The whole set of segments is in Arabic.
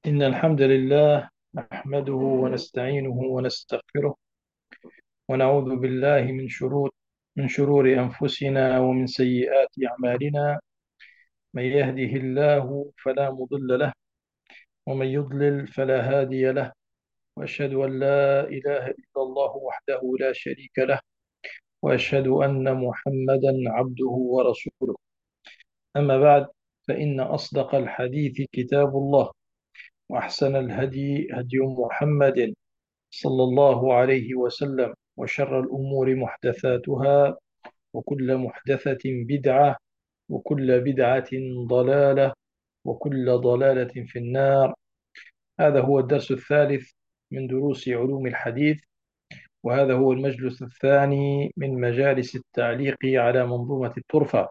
إن الحمد لله نحمده ونستعينه ونستغفره ونعوذ بالله من شرور أنفسنا ومن سيئات أعمالنا. من يهده الله فلا مضل له ومن يضلل فلا هادي له، وأشهد أن لا إله إلا الله وحده لا شريك له، وأشهد أن محمدا عبده ورسوله. أما بعد، فإن أصدق الحديث كتاب الله، وأحسن الهدي هدي محمد صلى الله عليه وسلم، وشر الأمور محدثاتها، وكل محدثة بدعة، وكل بدعة ضلالة، وكل ضلالة في النار. هذا هو الدرس الثالث من دروس علوم الحديث، وهذا هو المجلس الثاني من مجالس التعليق على منظومة الطرفة.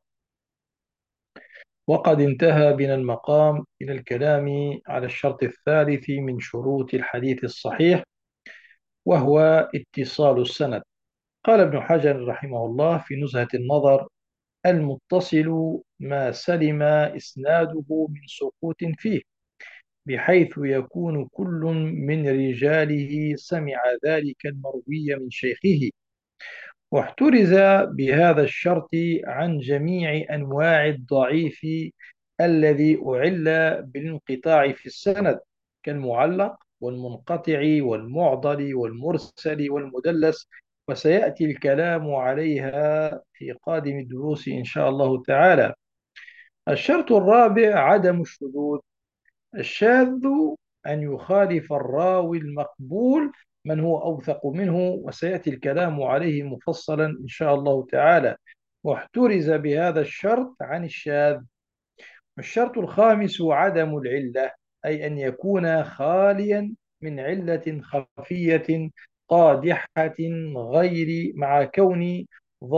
وقد انتهى بنا المقام إلى الكلام على الشرط الثالث من شروط الحديث الصحيح، وهو اتصال السند. قال ابن حجر رحمه الله في نزهة النظر: المتصل ما سلم إسناده من سقوط فيه، بحيث يكون كل من رجاله سمع ذلك المروي من شيخه، واحترز بهذا الشرط عن جميع أنواع الضعيف الذي أعل بالانقطاع في السند، كالمعلق والمنقطع والمعضل والمرسل والمدلس، وسيأتي الكلام عليها في قادم الدروس إن شاء الله تعالى. الشرط الرابع عدم الشذوذ. الشاذ أن يخالف الراوي المقبول من هو أوثق منه، وسيأتي الكلام عليه مفصلا إن شاء الله تعالى. واحترز بهذا الشرط عن الشاذ. الشرط الخامس عدم العلة، أي أن يكون خاليا من علة خفية قادحة، غير مع كون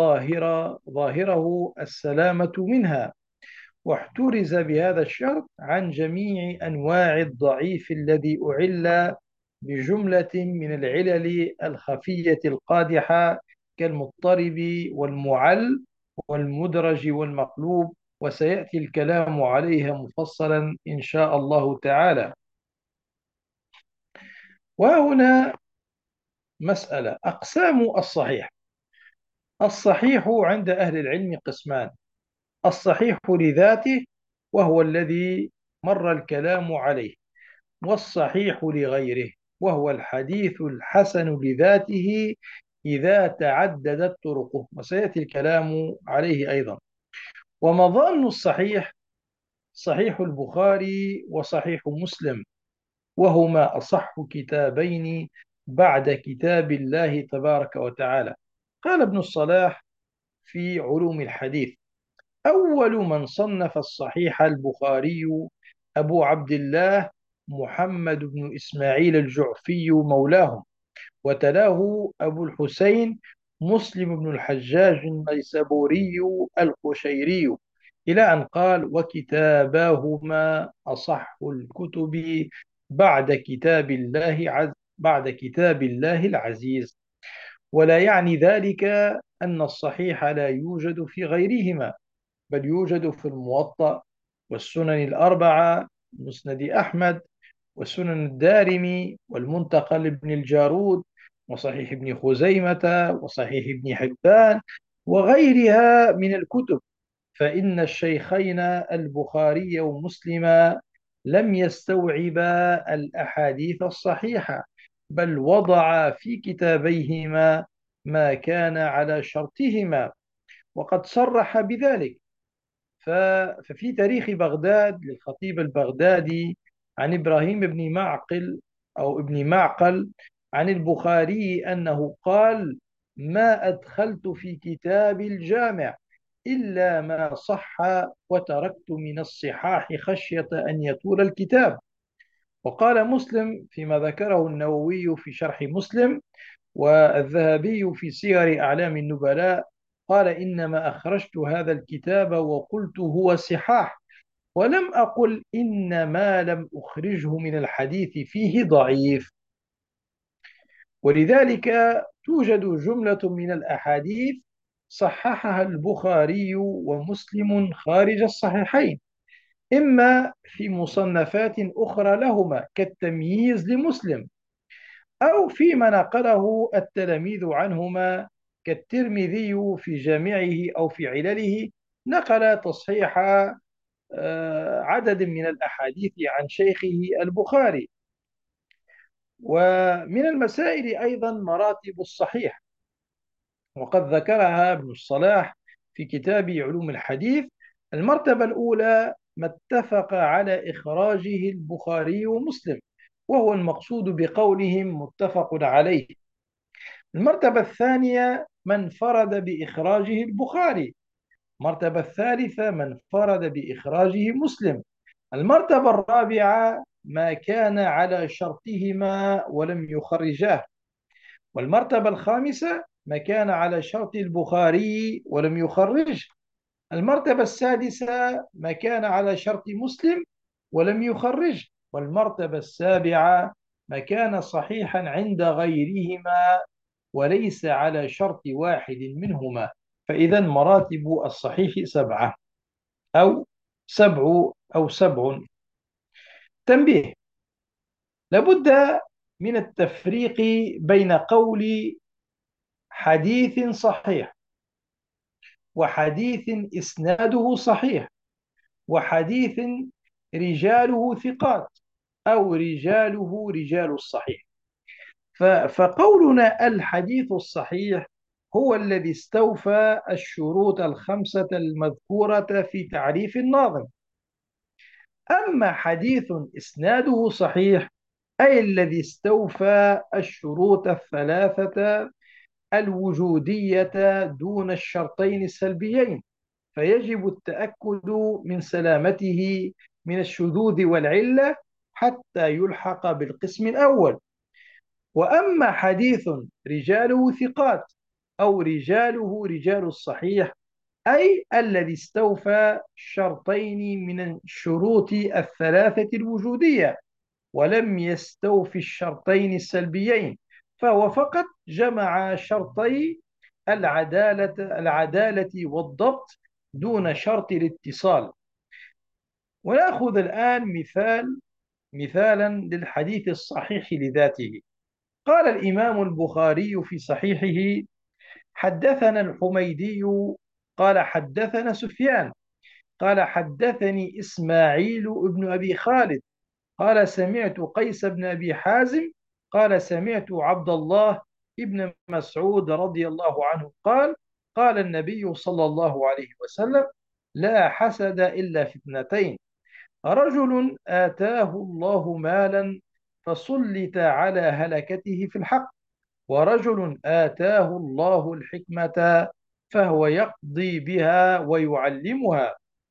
ظاهره السلامة منها. واحترز بهذا الشرط عن جميع أنواع الضعيف الذي أعل بجملة من العلل الخفية القادحة، كالمضطرب والمعل والمدرج والمقلوب، وسيأتي الكلام عليها مفصلا إن شاء الله تعالى. وهنا مسألة: أقسام الصحيح. الصحيح عند أهل العلم قسمان: الصحيح لذاته، وهو الذي مر الكلام عليه، والصحيح لغيره، وهو الحديث الحسن لذاته إذا تعددت طرقه، وسيأتي الكلام عليه أيضا. ومظان الصحيح صحيح البخاري وصحيح مسلم، وهما أصح كتابين بعد كتاب الله تبارك وتعالى. قال ابن الصلاح في علوم الحديث: أول من صنف الصحيح البخاري أبو عبد الله محمد بن إسماعيل الجعفي مولاهم، وتلاه أبو الحسين مسلم بن الحجاج النيسابوري القشيري، إلى أن قال: وكتاباهما أصح الكتب بعد كتاب الله العزيز. ولا يعني ذلك أن الصحيح لا يوجد في غيرهما، بل يوجد في الموطأ والسنن الأربعة، مسند أحمد وسنن الدارمي والمنتقى لابن الجارود وصحيح ابن خزيمة وصحيح ابن حبان وغيرها من الكتب. فإن الشيخين البخاري ومسلم لم يستوعبا الأحاديث الصحيحة، بل وضعا في كتابيهما ما كان على شرطهما، وقد صرح بذلك. ففي تاريخ بغداد للخطيب البغدادي عن إبراهيم بن معقل أو ابن معقل عن البخاري أنه قال: ما أدخلت في كتاب الجامع إلا ما صح، وتركت من الصحاح خشية أن يطول الكتاب. وقال مسلم فيما ذكره النووي في شرح مسلم والذهبي في سير أعلام النبلاء، قال: إنما أخرجت هذا الكتاب وقلت هو صحاح، ولم أقل إن ما لم أخرجه من الحديث فيه ضعيف. ولذلك توجد جملة من الأحاديث صححها البخاري ومسلم خارج الصحيحين، إما في مصنفات أخرى لهما كالتمييز لمسلم، أو فيما نقله التلاميذ عنهما كالترمذي في جامعه أو في علله، نقل تصحيح عدد من الأحاديث عن شيخه البخاري. ومن المسائل أيضا مراتب الصحيح، وقد ذكرها ابن الصلاح في كتاب علوم الحديث. المرتبة الأولى ما اتفق على إخراجه البخاري ومسلم، وهو المقصود بقولهم متفق عليه. المرتبة الثانية من انفرد بإخراجه البخاري. المرتبة الثالثة من انفرد بإخراجه مسلم. المرتبة الرابعة ما كان على شرطهما ولم يخرجاه. والمرتبة الخامسة ما كان على شرط البخاري ولم يخرجه. المرتبة السادسة ما كان على شرط مسلم ولم يخرجه. والمرتبة السابعة ما كان صحيحا عند غيرهما وليس على شرط واحد منهما. فإذا مراتب الصحيح سبعة أو سبع. تنبيه: لابد من التفريق بين قول حديث صحيح، وحديث إسناده صحيح، وحديث رجاله ثقات، أو رجاله رجال الصحيح. فقولنا الحديث الصحيح هو الذي استوفى الشروط الخمسة المذكورة في تعريف الناظم. أما حديث إسناده صحيح أي الذي استوفى الشروط الثلاثة الوجودية دون الشرطين السلبيين، فيجب التأكد من سلامته من الشذوذ والعلة حتى يلحق بالقسم الأول. وأما حديث رجاله ثقات أو رجاله رجال الصحيح أي الذي استوفى شرطين من الشروط الثلاثة الوجودية ولم يستوفي الشرطين السلبيين، فهو فقط جمع شرطي العدالة والضبط دون شرط الاتصال. ونأخذ الآن مثالا للحديث الصحيح لذاته. قال الإمام البخاري في صحيحه: حدثنا الحميدي قال حدثنا سفيان قال حدثني إسماعيل بن أبي خالد قال سمعت قيس بن أبي حازم قال سمعت عبد الله بن مسعود رضي الله عنه قال: قال النبي صلى الله عليه وسلم: لا حسد إلا في اثنتين، رجل آتاه الله مالا فسلط على هلكته في الحق، ورجل آتاه الله الحكمة فهو يقضي بها ويعلمها.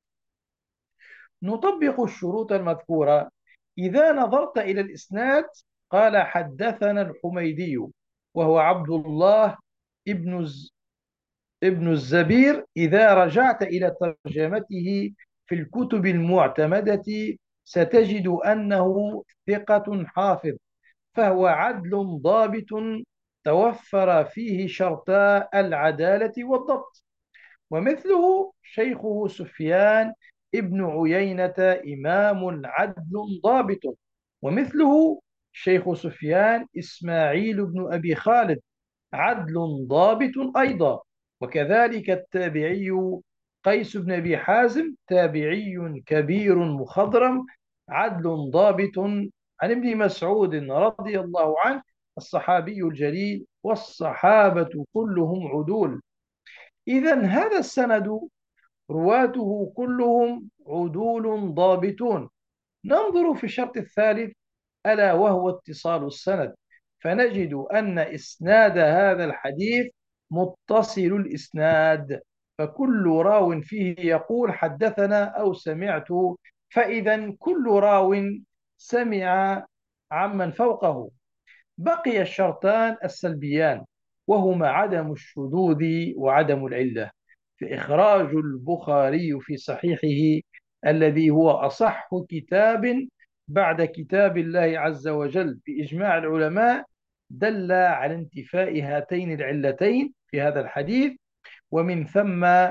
نطبق الشروط المذكورة. إذا نظرت إلى الإسناد، قال حدثنا الحميدي وهو عبد الله ابن ابن الزبير. إذا رجعت إلى ترجمته في الكتب المعتمدة ستجد أنه ثقة حافظ، فهو عدل ضابط توفر فيه شرطا العدالة والضبط. ومثله شيخه سفيان ابن عيينة إمام عدل ضابط. ومثله شيخ سفيان إسماعيل بن أبي خالد عدل ضابط أيضا. وكذلك التابعي قيس بن أبي حازم تابعي كبير مخضرم عدل ضابط عن ابن مسعود رضي الله عنه الصحابي الجليل، والصحابة كلهم عدول. إذا هذا السند رواته كلهم عدول ضابطون. ننظر في الشرط الثالث ألا وهو اتصال السند، فنجد أن إسناد هذا الحديث متصل الإسناد، فكل راو فيه يقول حدثنا أو سمعت، فإذا كل راو سمع عمن فوقه. بقي الشرطان السلبيان وهما عدم الشذوذ وعدم العلة. فإخراج البخاري في صحيحه الذي هو أصح كتاب بعد كتاب الله عز وجل بإجماع العلماء دل على انتفاء هاتين العلتين في هذا الحديث، ومن ثم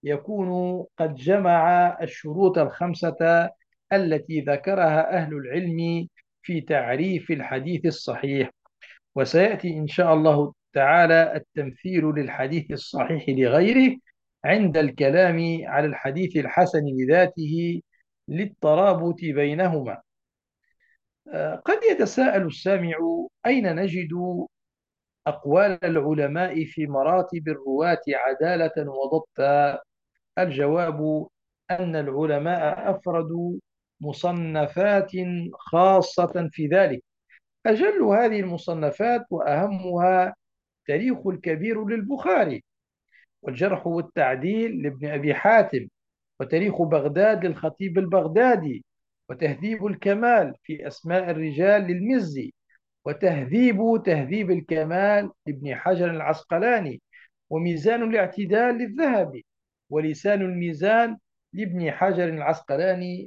يكون قد جمع الشروط الخمسة التي ذكرها أهل العلم في تعريف الحديث الصحيح. وسيأتي إن شاء الله تعالى التمثيل للحديث الصحيح لغيره عند الكلام على الحديث الحسن لذاته للترابط بينهما. قد يتساءل السامع: أين نجد أقوال العلماء في مراتب الرواة عدالة وضبطا؟ الجواب أن العلماء أفردوا مصنفات خاصة في ذلك. أجل هذه المصنفات وأهمها تاريخ الكبير للبخاري، والجرح والتعديل لابن أبي حاتم، وتاريخ بغداد للخطيب البغدادي، وتهذيب الكمال في أسماء الرجال للمزي، تهذيب الكمال لابن حجر العسقلاني، وميزان الاعتدال للذهبي، ولسان الميزان لابن حجر العسقلاني،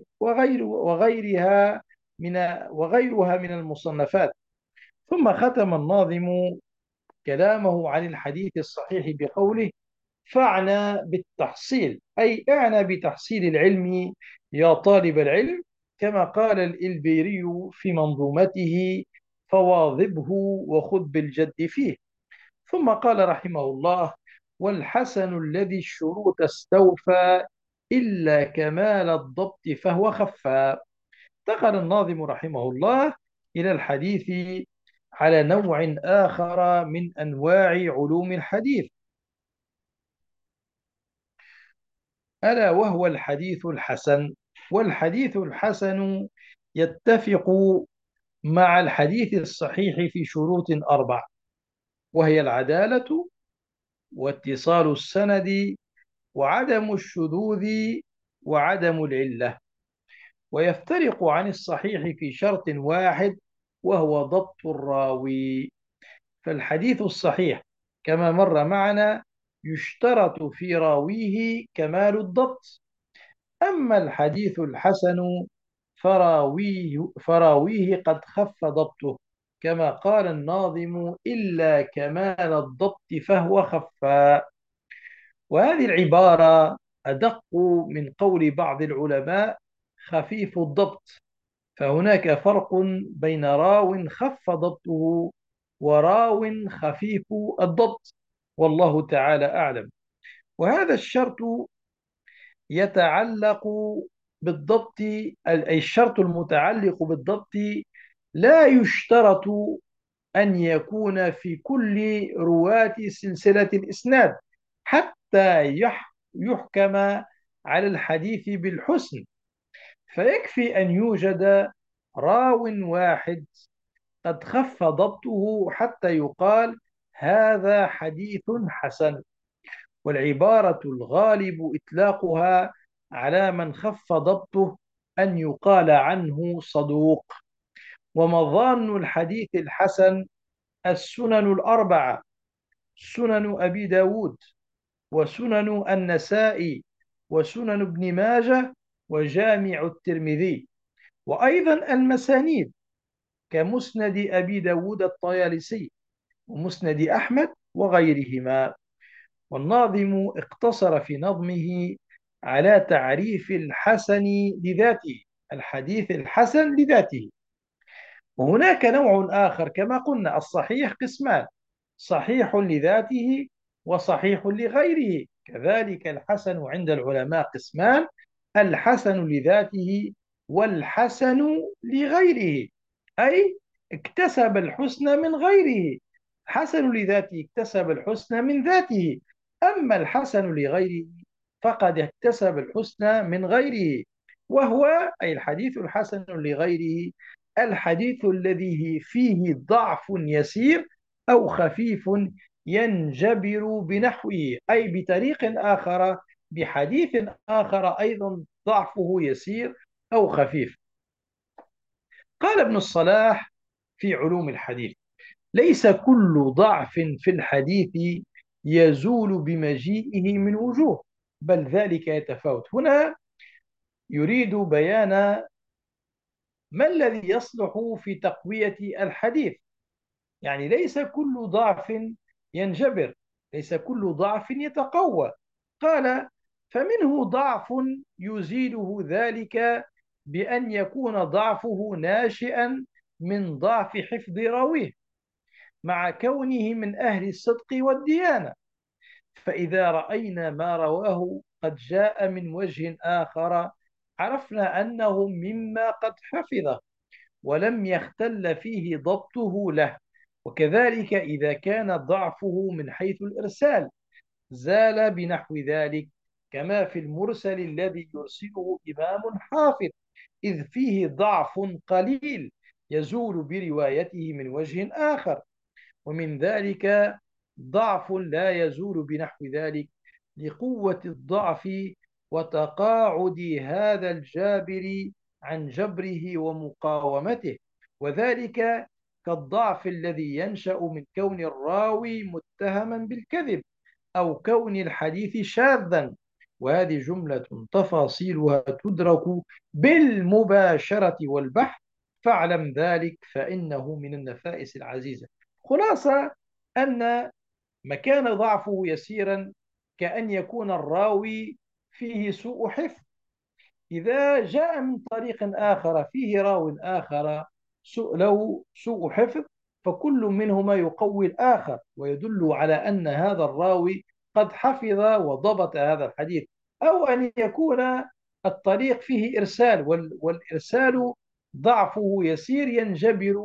وغيرها من المصنفات. ثم ختم الناظم كلامه عن الحديث الصحيح بقوله: فاعنى بالتحصيل، أي اعنى بتحصيل العلم يا طالب العلم، كما قال الإلبيري في منظومته: فواظبه وخذ بالجد فيه. ثم قال رحمه الله: والحسن الذي الشروط استوفى إلا كمال الضبط فهو خفى. انتقل الناظم رحمه الله إلى الحديث على نوع آخر من أنواع علوم الحديث، ألا وهو الحديث الحسن. والحديث الحسن يتفق مع الحديث الصحيح في شروط أربع، وهي العدالة، واتصال السند، وعدم الشذوذ، وعدم العلة. ويفترق عن الصحيح في شرط واحد، وهو ضبط الراوي. فالحديث الصحيح كما مر معنا يشترط في راويه كمال الضبط. أما الحديث الحسن فراويه قد خف ضبطه، كما قال الناظم: إلا كمال الضبط فهو خفا. وهذه العبارة أدق من قول بعض العلماء: خفيف الضبط. فهناك فرق بين راو خف ضبطه وراو خفيف الضبط، والله تعالى أعلم. وهذا الشرط يتعلق بالضبط، أي الشرط المتعلق بالضبط لا يشترط أن يكون في كل رواة سلسلة الإسناد حتى يحكم على الحديث بالحسن. فيكفي أن يوجد راو واحد قد خف ضبطه حتى يقال هذا حديث حسن. والعبارة الغالب إطلاقها على من خف ضبطه أن يقال عنه صدوق. ومظان الحديث الحسن السنن الأربعة: سنن أبي داود، وسنن النسائي، وسنن ابن ماجه، وجامع الترمذي. وأيضا المسانيد كمسند أبي داود الطيالسي، ومسند أحمد، وغيرهما. والناظم اقتصر في نظمه على تعريف الحسن لذاته، الحديث الحسن لذاته. وهناك نوع آخر كما قلنا: الصحيح قسمان: صحيح لذاته وصحيح لغيره. كذلك الحسن عند العلماء قسمان: الحسن لذاته والحسن لغيره، أي اكتسب الحسن من غيره. الحسن لذاته اكتسب الحسن من ذاته، أما الحسن لغيره فقد اكتسب الحسن من غيره. وهو أي الحديث الحسن لغيره الحديث الذي فيه ضعف يسير أو خفيف ينجبر بنحوه، أي بطريق آخر، بحديث آخر أيضا ضعفه يسير أو خفيف. قال ابن الصلاح في علوم الحديث: ليس كل ضعف في الحديث يزول بمجيئه من وجوه، بل ذلك يتفاوت. هنا يريد بيان ما الذي يصلح في تقوية الحديث. يعني ليس كل ضعف ينجبر، ليس كل ضعف يتقوى. قال: فمنه ضعف يزيله ذلك بأن يكون ضعفه ناشئا من ضعف حفظ راويه مع كونه من أهل الصدق والديانة. فإذا رأينا ما رواه قد جاء من وجه آخر عرفنا أنه مما قد حفظه ولم يختل فيه ضبطه له. وكذلك إذا كان ضعفه من حيث الإرسال زال بنحو ذلك، كما في المرسل الذي يرسله إمام حافظ إذ فيه ضعف قليل يزول بروايته من وجه آخر. ومن ذلك ضعف لا يزول بنحو ذلك لقوة الضعف وتقاعد هذا الجابر عن جبره ومقاومته، وذلك كالضعف الذي ينشأ من كون الراوي متهما بالكذب أو كون الحديث شاذا. وهذه جملة تفاصيلها تدرك بالمباشرة والبحث، فاعلم ذلك فإنه من النفائس العزيزة. خلاصة أن مكان ضعفه يسيرا كأن يكون الراوي فيه سوء حفظ. إذا جاء من طريق آخر فيه راو آخر له سوء حفظ فكل منهما يقوي الآخر ويدل على أن هذا الراوي قد حفظ وضبط هذا الحديث. أو أن يكون الطريق فيه إرسال والإرسال ضعفه يسير ينجبر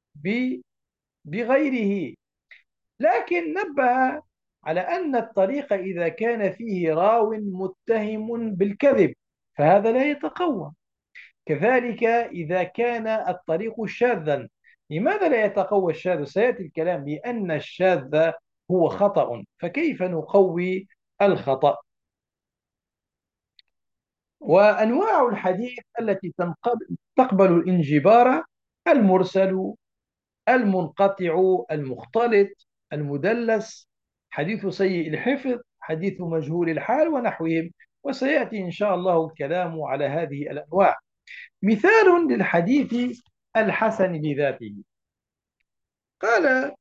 بغيره. لكن نبه على أن الطريق إذا كان فيه راو متهم بالكذب فهذا لا يتقوى. كذلك إذا كان الطريق شاذا، لماذا لا يتقوى الشاذ؟ سيأتي الكلام لأن الشاذ هو خطأ، فكيف نقوي الخطأ؟ وأنواع الحديث التي تقبل الانجبار: المرسل، المنقطع، المختلط، المدلس، حديث سيء الحفظ، حديث مجهول الحال ونحوهم. وسيأتي إن شاء الله الكلام على هذه الأنواع. مثال للحديث الحسن لذاته: قال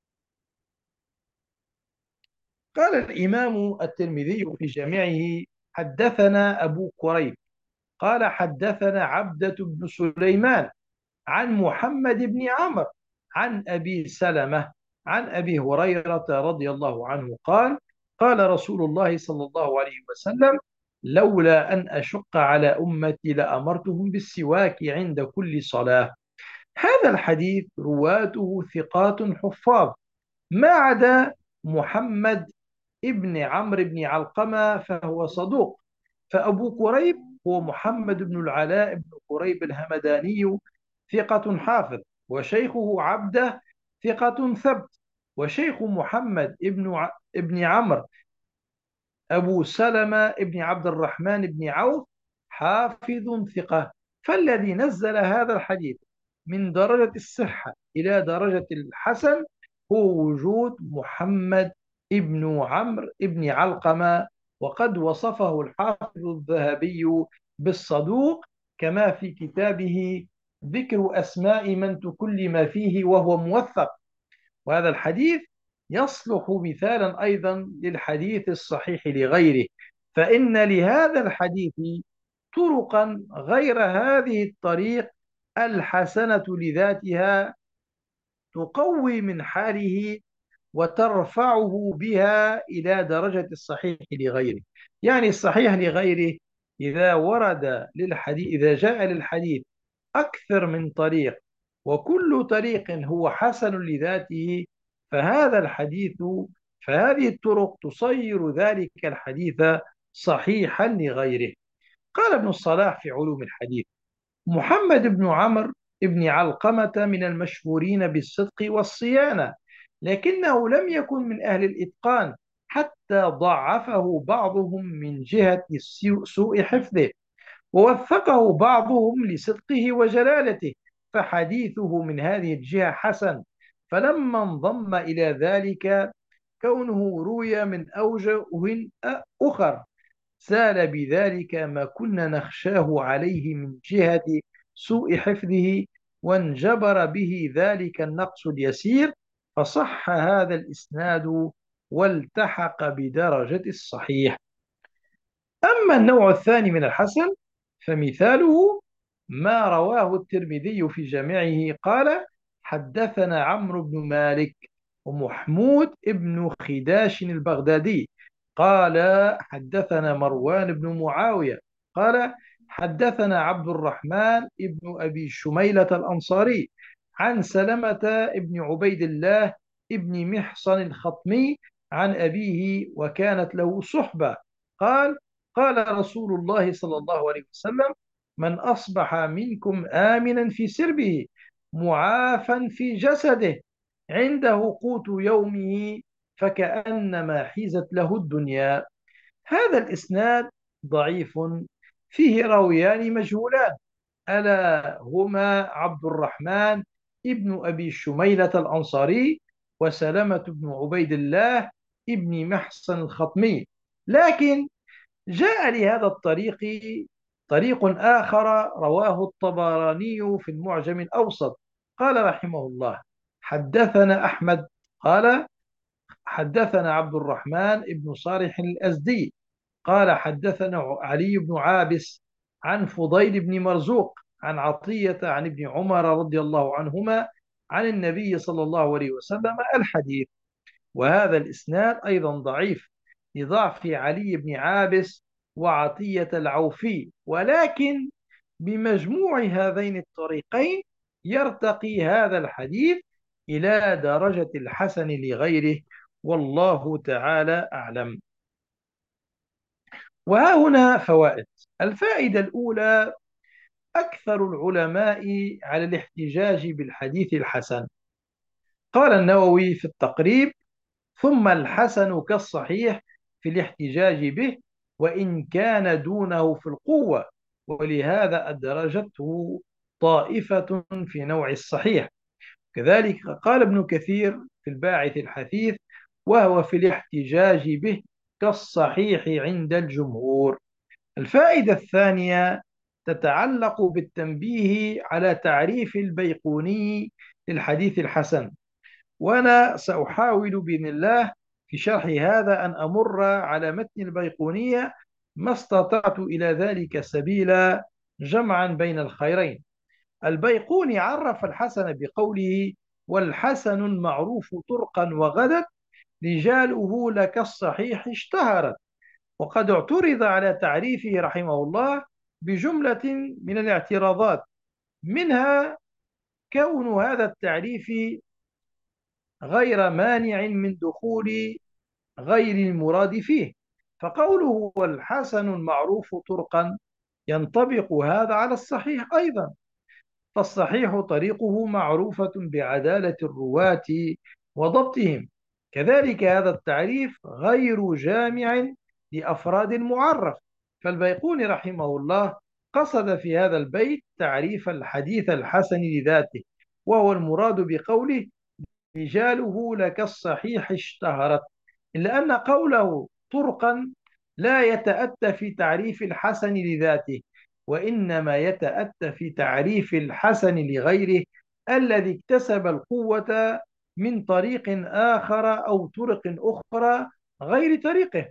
قال الإمام الترمذي في جامعه: حدثنا أبو كريب قال حدثنا عبدة بن سليمان عن محمد بن عمرو عن أبي سلمة عن أبي هريرة رضي الله عنه قال: قال رسول الله صلى الله عليه وسلم: لولا أن أشق على أمتي لأمرتهم بالسواك عند كل صلاة. هذا الحديث رواته ثقات حفاظ ما عدا محمد ابن عمرو بن علقمة فهو صدوق. فأبو كريب هو محمد بن العلاء بن كريب الهمداني ثقة حافظ، وشيخه عبده ثقة ثبت، وشيخ محمد ابن عمرو أبو سلمة ابن عبد الرحمن بن عوف حافظ ثقة. فالذي نزل هذا الحديث من درجة الصحة إلى درجة الحسن هو وجود محمد ابن عمرو ابن علقمة، وقد وصفه الحافظ الذهبي بالصدوق كما في كتابه ذكر أسماء من تكلم فيه وهو موثق. وهذا الحديث يصلح مثالا أيضا للحديث الصحيح لغيره، فإن لهذا الحديث طرقا غير هذه الطريق الحسنة لذاتها تقوي من حاله وترفعه بها إلى درجة الصحيح لغيره. يعني الصحيح لغيره إذا ورد للحديث، إذا جاء للحديث أكثر من طريق وكل طريق هو حسن لذاته فهذا الحديث فهذه الطرق تصير ذلك الحديث صحيحا لغيره. قال ابن الصلاح في علوم الحديث: محمد بن عمرو بن علقمة من المشهورين بالصدق والصيانة، لكنه لم يكن من أهل الإتقان حتى ضعفه بعضهم من جهة سوء حفظه، ووثقه بعضهم لصدقه وجلالته، فحديثه من هذه الجهة حسن. فلما انضم إلى ذلك كونه روي من أوجه أخر زال بذلك ما كنا نخشاه عليه من جهة سوء حفظه، وانجبر به ذلك النقص اليسير، فصح هذا الإسناد والتحق بدرجة الصحيح. أما النوع الثاني من الحسن فمثاله ما رواه الترمذي في جامعه قال: حدثنا عمرو بن مالك ومحمود بن خداش البغدادي قال: حدثنا مروان بن معاوية قال: حدثنا عبد الرحمن بن أبي شميلة الأنصاري عن سلمة بن عبيد الله بن محصن الخطمي عن أبيه وكانت له صحبة قال: قال رسول الله صلى الله عليه وسلم: من أصبح منكم آمنا في سربه معافا في جسده عنده قوت يومه فكأنما حيزت له الدنيا. هذا الإسناد ضعيف، فيه راويان مجهولان، ألا هما عبد الرحمن ابن أبي شميلة الأنصاري وسلمة بن عبيد الله ابن محصن الخطمي. لكن جاء لهذا الطريق طريق آخر رواه الطبراني في المعجم الأوسط قال رحمه الله: حدثنا أحمد قال: حدثنا عبد الرحمن بن صالح الأزدي قال: حدثنا علي بن عابس عن فضيل بن مرزوق عن عطية عن ابن عمر رضي الله عنهما عن النبي صلى الله عليه وسلم الحديث. وهذا الإسناد أيضا ضعيف لضعف علي بن عابس وعطية العوفي، ولكن بمجموع هذين الطريقين يرتقي هذا الحديث إلى درجة الحسن لغيره، والله تعالى أعلم. وها هنا فوائد. الفائدة الأولى: أكثر العلماء على الاحتجاج بالحديث الحسن. قال النووي في التقريب: ثم الحسن كالصحيح في الاحتجاج به وإن كان دونه في القوة، ولهذا أدرجته طائفة في نوع الصحيح. كذلك قال ابن كثير في الباعث الحثيث: وهو في الاحتجاج به كالصحيح عند الجمهور. الفائدة الثانية تتعلق بالتنبيه على تعريف البيقوني للحديث الحسن، وأنا سأحاول بإذن الله في شرح هذا أن أمر على متن البيقونية ما استطعت إلى ذلك سبيلا جمعا بين الخيرين. البيقوني عرف الحسن بقوله: والحسن المعروف طرقا وغدت رجاله لك الصحيح اشتهرت. وقد اعترض على تعريفه رحمه الله بجملة من الاعتراضات، منها كون هذا التعريف غير مانع من دخول غير المراد فيه. فقوله والحسن المعروف طرقا ينطبق هذا على الصحيح أيضا، فالصحيح طريقه معروفة بعدالة الرواة وضبطهم. كذلك هذا التعريف غير جامع لأفراد المعرف. فالبيقوني رحمه الله قصد في هذا البيت تعريف الحديث الحسن لذاته، وهو المراد بقوله: رجاله لك الصحيح اشتهرت، إلا أن قوله طرقا لا يتأتى في تعريف الحسن لذاته، وإنما يتأتى في تعريف الحسن لغيره الذي اكتسب القوة من طريق آخر أو طرق أخرى غير طريقه.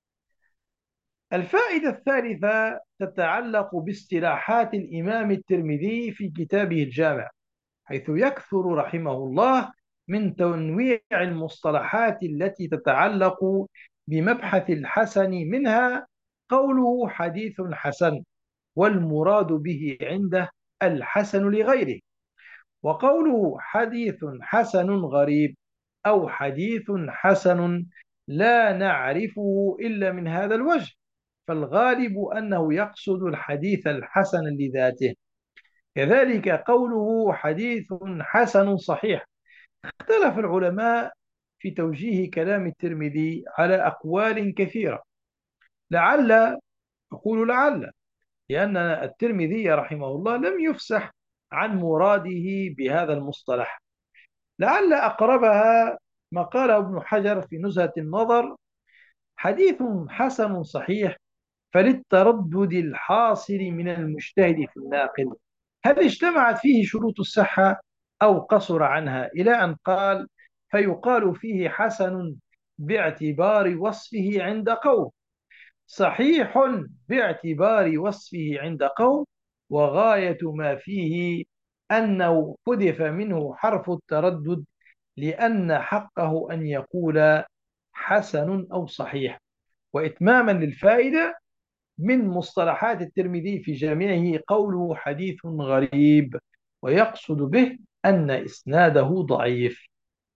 الفائدة الثالثة تتعلق باصطلاحات الإمام الترمذي في كتابه الجامع، حيث يكثر رحمه الله من تنويع المصطلحات التي تتعلق بمبحث الحسن، منها قوله حديث حسن، والمراد به عنده الحسن لغيره، وقوله حديث حسن غريب أو حديث حسن لا نعرفه إلا من هذا الوجه، فالغالب أنه يقصد الحديث الحسن لذاته. كذلك قوله حديث حسن صحيح. اختلف العلماء في توجيه كلام الترمذي على أقوال كثيرة، لعل، أقول لعل، لأن الترمذي رحمه الله لم يفسح عن مراده بهذا المصطلح. لعل أقربها ما قاله ابن حجر في نزهة النظر: حديث حسن صحيح فللتردد الحاصل من المجتهد في الناقل، هل اجتمعت فيه شروط الصحة أو قصر عنها، إلى أن قال: فيقال فيه حسن باعتبار وصفه عند قوم. صحيح باعتبار وصفه عند قوم، وغاية ما فيه أنه حذف منه حرف التردد لأن حقه أن يقول حسن أو صحيح. وإتماما للفائدة، من مصطلحات الترمذي في جامعه قوله حديث غريب، ويقصد به أن إسناده ضعيف.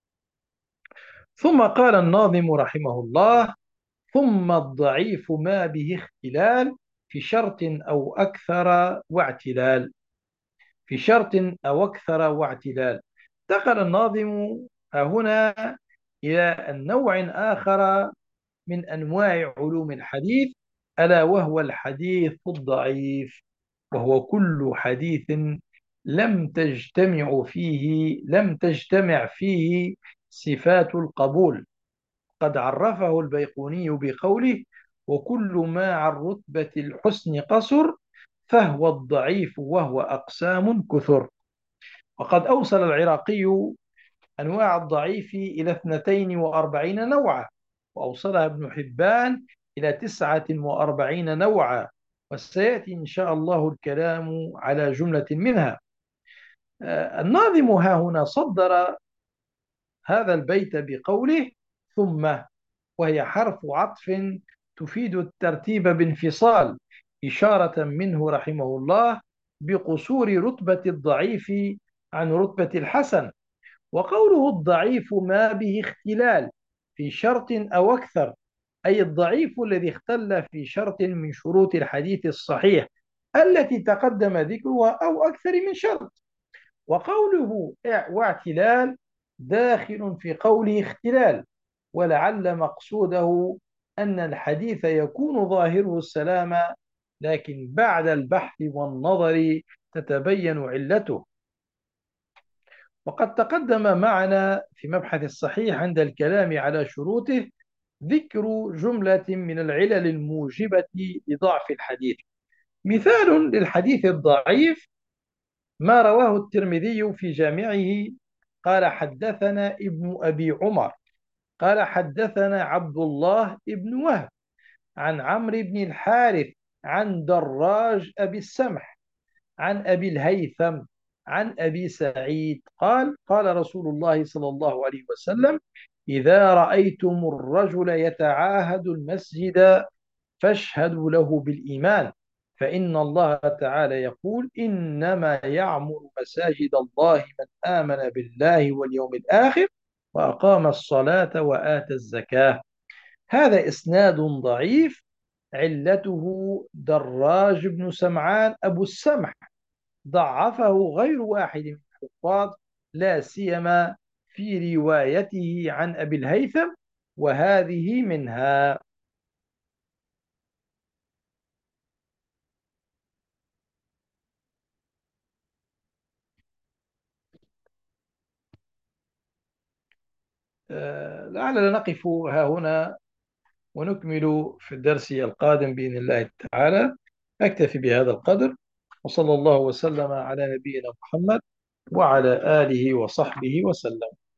ثم قال الناظم رحمه الله: ثم الضعيف ما به اختلال في شرط أو أكثر واعتلال. في شرط أو أكثر واعتلال. انتقل الناظم هنا إلى النوع آخر من أنواع علوم الحديث، ألا وهو الحديث الضعيف، وهو كل حديث لم تجتمع فيه صفات القبول. قد عرفه البيقوني بقوله: وكل ما عن رتبة الحسن قصر فهو الضعيف وهو أقسام كثر. وقد أوصل العراقي أنواع الضعيف إلى 42 نوعا، وأوصلها ابن حبان إلى 49 نوعا، وسيأتي إن شاء الله الكلام على جملة منها. الناظم ها هنا صدر هذا البيت بقوله: ثم، وهي حرف عطف تفيد الترتيب بانفصال، إشارة منه رحمه الله بقصور رتبة الضعيف عن رتبة الحسن. وقوله الضعيف ما به اختلال في شرط أو أكثر، أي الضعيف الذي اختل في شرط من شروط الحديث الصحيح التي تقدم ذكرها أو أكثر من شرط. وقوله واعتلال داخل في قوله اختلال، ولعل مقصوده أن الحديث يكون ظاهره السلامة، لكن بعد البحث والنظر تتبين علته. وقد تقدم معنا في مبحث الصحيح عند الكلام على شروطه ذكر جملة من العلل الموجبة لضعف الحديث. مثال للحديث الضعيف ما رواه الترمذي في جامعه: قال حدثنا ابن أبي عمر قال حدثنا عبد الله ابن وهب عن عمرو بن الحارث عن دراج أبي السمح عن أبي الهيثم عن أبي سعيد قال: قال رسول الله صلى الله عليه وسلم: إذا رأيتم الرجل يتعاهد المسجد فاشهدوا له بالإيمان، فإن الله تعالى يقول: إنما يعمر مساجد الله من آمن بالله واليوم الآخر وأقام الصلاة وآتى الزكاة. هذا إسناد ضعيف، علته دراج بن سمعان أبو السمح، ضعفه غير واحد من الحفاظ، لا سيما في روايته عن أبي الهيثم، وهذه منها. لعلنا نقف ها هنا ونكمل في الدرس القادم بإذن الله تعالى. أكتفي بهذا القدر، وصلى الله وسلم على نبينا محمد وعلى آله وصحبه وسلم.